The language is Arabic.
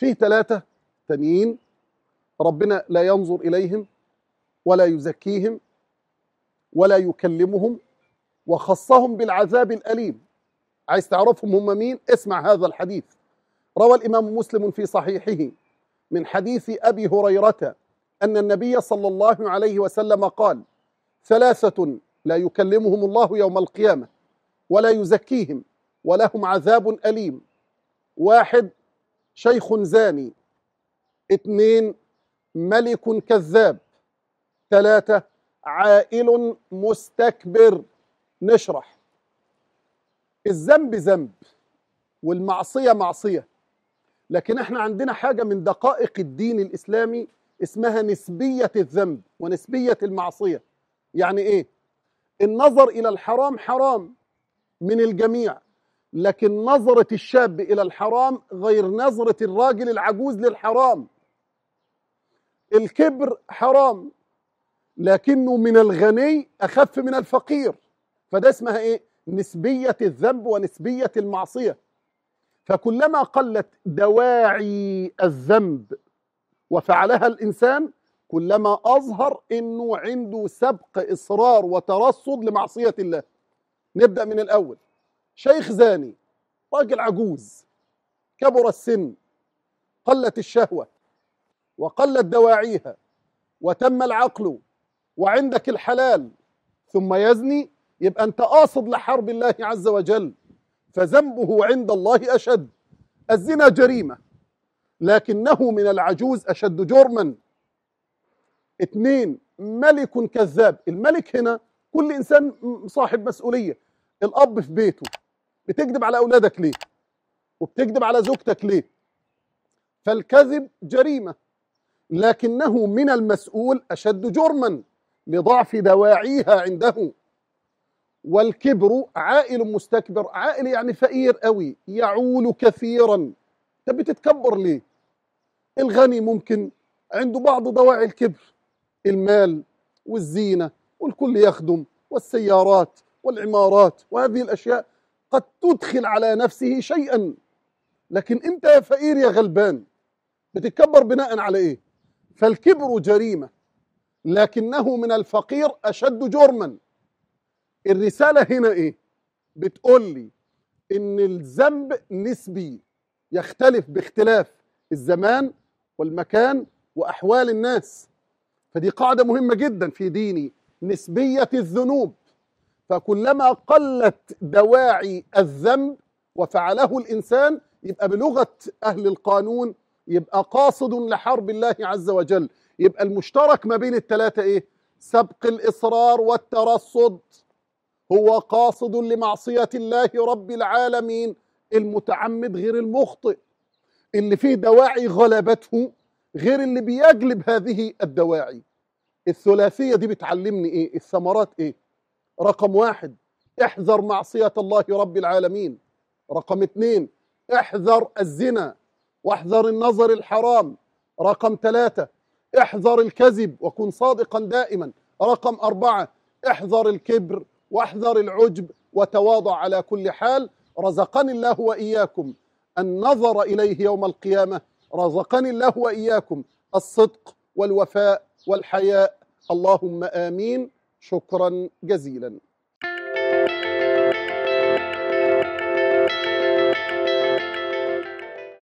فيه 3 تانيين ربنا لا ينظر إليهم ولا يزكيهم ولا يكلمهم وخصهم بالعذاب الأليم. عايز تعرفهم هم مين؟ اسمع هذا الحديث. روى الإمام مسلم في صحيحه من حديث أبي هريرة أن النبي صلى الله عليه وسلم قال: 3 لا يكلمهم الله يوم القيامة ولا يزكيهم ولهم عذاب أليم. 1 شيخ زاني. 2 ملك كذاب. 3 عائل مستكبر. نشرح. الذنب ذنب والمعصية معصية، لكن احنا عندنا حاجة من دقائق الدين الإسلامي اسمها نسبية الذنب ونسبية المعصية. يعني ايه؟ النظر إلى الحرام حرام من الجميع، لكن نظرة الشاب إلى الحرام غير نظرة الراجل العجوز للحرام. الكبر حرام لكنه من الغني أخف من الفقير، فده اسمها ايه؟ نسبية الذنب ونسبية المعصية. فكلما قلت دواعي الذنب وفعلها الإنسان كلما أظهر إنه عنده سبق إصرار وترصد لمعصية الله. نبدأ من الأول. شيخ زاني، راجل عجوز، كبر السن، قلت الشهوة وقلت دواعيها وتم العقل وعندك الحلال ثم يزني، يبقى أنت قاصد لحرب الله عز وجل، فذنبه عند الله أشد. الزنا جريمة لكنه من العجوز أشد جرما. 2 ملك كذاب. الملك هنا كل إنسان صاحب مسؤولية. الأب في بيته، بتكذب على أولادك ليه؟ وبتكذب على زوجتك ليه؟ فالكذب جريمة لكنه من المسؤول أشد جرما لضعف دواعيها عنده. والكبر عائل مستكبر. عائل يعني فقير قوي، يعول كثيرا. انت بتتكبر ليه؟ الغني ممكن عنده بعض دواعي الكبر، المال والزينة والكل يخدم والسيارات والعمارات، وهذه الأشياء قد تدخل على نفسه شيئا، لكن انت يا فقير يا غلبان بتتكبر بناء على ايه؟ فالكبر جريمة لكنه من الفقير أشد جرما. الرسالة هنا ايه؟ بتقول لي ان الذنب نسبي، يختلف باختلاف الزمان والمكان وأحوال الناس. فدي قاعدة مهمة جدا في ديني، نسبية الذنوب. فكلما قلت دواعي الذنب وفعله الإنسان يبقى بلغة أهل القانون يبقى قاصد لحرب الله عز وجل. يبقى المشترك ما بين الثلاثة ايه؟ سبق الإصرار والترصد. هو قاصد لمعصية الله رب العالمين، المتعمد غير المخطئ، اللي فيه دواعي غلبته غير اللي بيجلب هذه الدواعي. الثلاثية دي بتعلمني ايه؟ الثمرات ايه؟ رقم 1 احذر معصية الله رب العالمين. رقم 2 احذر الزنا واحذر النظر الحرام. رقم 3 احذر الكذب وكن صادقا دائما. رقم 4 احذر الكبر واحذر العجب وتواضع على كل حال. رزقني الله وإياكم النظر إليه يوم القيامة، رزقني الله وإياكم الصدق والوفاء والحياء. اللهم آمين. شكرا جزيلا.